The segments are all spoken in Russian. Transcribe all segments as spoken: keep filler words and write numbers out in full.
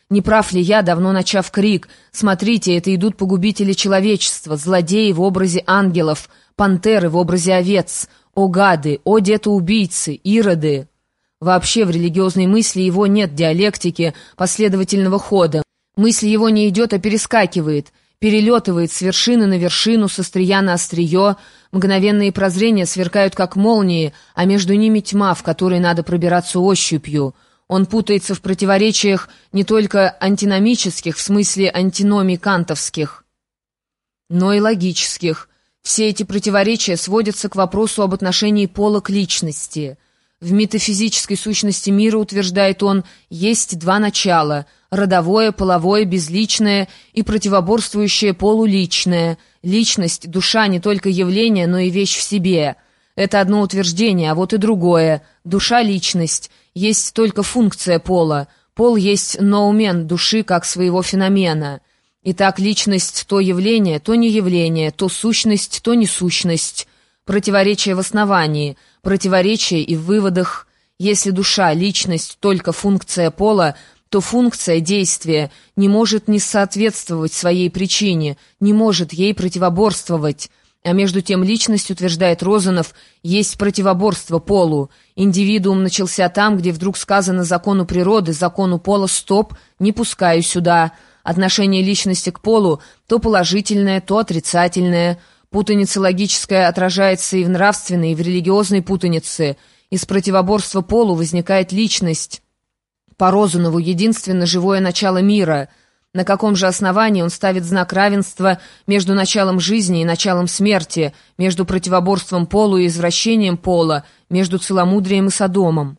Не прав ли я, давно начав крик? Смотрите, это идут погубители человечества, злодеи в образе ангелов, пантеры в образе овец. О гады, о детоубийцы, ироды! Вообще в религиозной мысли его нет диалектики, последовательного хода. Мысль его не идет, а перескакивает, перелетывает с вершины на вершину, с острия на острие. Мгновенные прозрения сверкают, как молнии, а между ними тьма, в которой надо пробираться ощупью. Он путается в противоречиях не только антиномических, в смысле антиномий кантовских, но и логических. Все эти противоречия сводятся к вопросу об отношении пола к личности. В метафизической сущности мира, утверждает он, есть два начала – родовое, половое, безличное и противоборствующее полу личное. Личность, душа не только явление, но и вещь в себе. Это одно утверждение, а вот и другое. Душа-личность есть только функция пола. Пол есть ноумен души как своего феномена. Итак, личность – то явление, то не явление, то сущность, то не сущность. Противоречие в основании, противоречие и в выводах. Если душа, личность – только функция пола, то функция действия не может не соответствовать своей причине, не может ей противоборствовать. А между тем личность, утверждает Розанов, есть противоборство полу. Индивидуум начался там, где вдруг сказано закону природы, закону пола «стоп, не пускаю сюда». Отношение личности к полу то положительное, то отрицательное. Путаница логическая отражается и в нравственной, и в религиозной путанице. Из противоборства полу возникает личность. По Розанову единственно живое начало мира. На каком же основании он ставит знак равенства между началом жизни и началом смерти, между противоборством полу и извращением пола, между целомудрием и Содомом?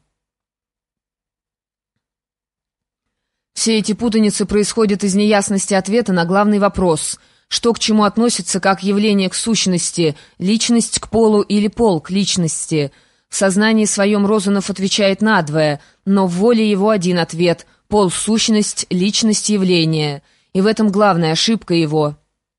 Все эти путаницы происходят из неясности ответа на главный вопрос – что к чему относится как явление к сущности, личность к полу или пол к личности? В сознании своем Розанов отвечает надвое, но в воле его один ответ – пол – сущность, личность – явление. И в этом главная ошибка его.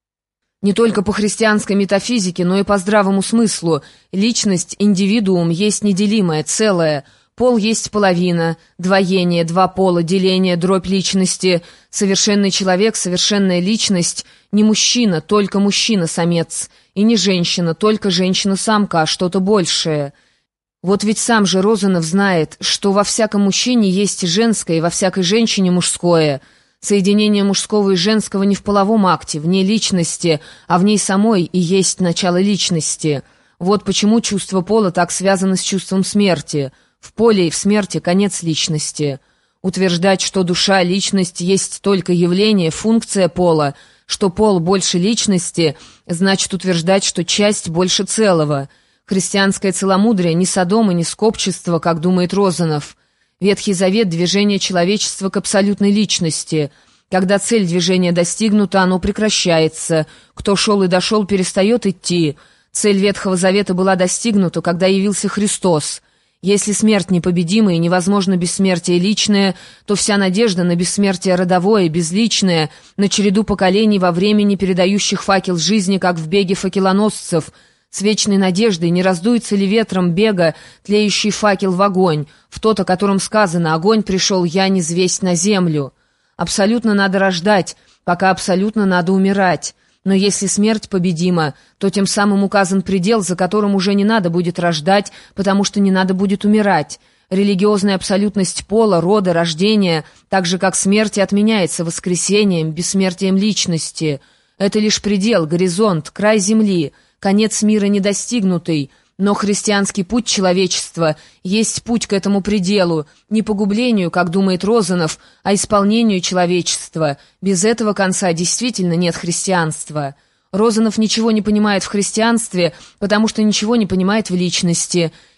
Не только по христианской метафизике, но и по здравому смыслу. Личность, индивидуум есть неделимое, целое. Пол есть половина, двоение, два пола, деление, дробь личности. Совершенный человек, совершенная личность – не мужчина, только мужчина-самец, и не женщина, только женщина-самка, а что-то большее. Вот ведь сам же Розанов знает, что во всяком мужчине есть женское, и во всякой женщине мужское. Соединение мужского и женского не в половом акте, вне личности, а в ней самой и есть начало личности. Вот почему чувство пола так связано с чувством смерти. В поле и в смерти конец личности. Утверждать, что душа, личность есть только явление, функция пола, что пол больше личности, значит утверждать, что часть больше целого. Христианское целомудрие не Содом и не скопчество, как думает Розанов. Ветхий Завет — движение человечества к абсолютной личности. Когда цель движения достигнута, оно прекращается. Кто шел и дошел, перестает идти. Цель Ветхого Завета была достигнута, когда явился Христос. Если смерть непобедима и невозможно бессмертие личное, то вся надежда на бессмертие родовое, безличное, на череду поколений во времени, передающих факел жизни, как в беге факелоносцев. С вечной надеждой, не раздуется ли ветром бега тлеющий факел в огонь, в тот, о котором сказано «Огонь пришел, я низвесть на землю». Абсолютно надо рождать, пока абсолютно надо умирать. Но если смерть победима, то тем самым указан предел, за которым уже не надо будет рождать, потому что не надо будет умирать. Религиозная абсолютность пола, рода, рождения, так же как смерть, отменяется воскресением, бессмертием личности. Это лишь предел, горизонт, край земли, конец мира недостигнутый. Но христианский путь человечества есть путь к этому пределу, не погублению, как думает Розанов, а исполнению человечества. Без этого конца действительно нет христианства. Розанов ничего не понимает в христианстве, потому что ничего не понимает в личности.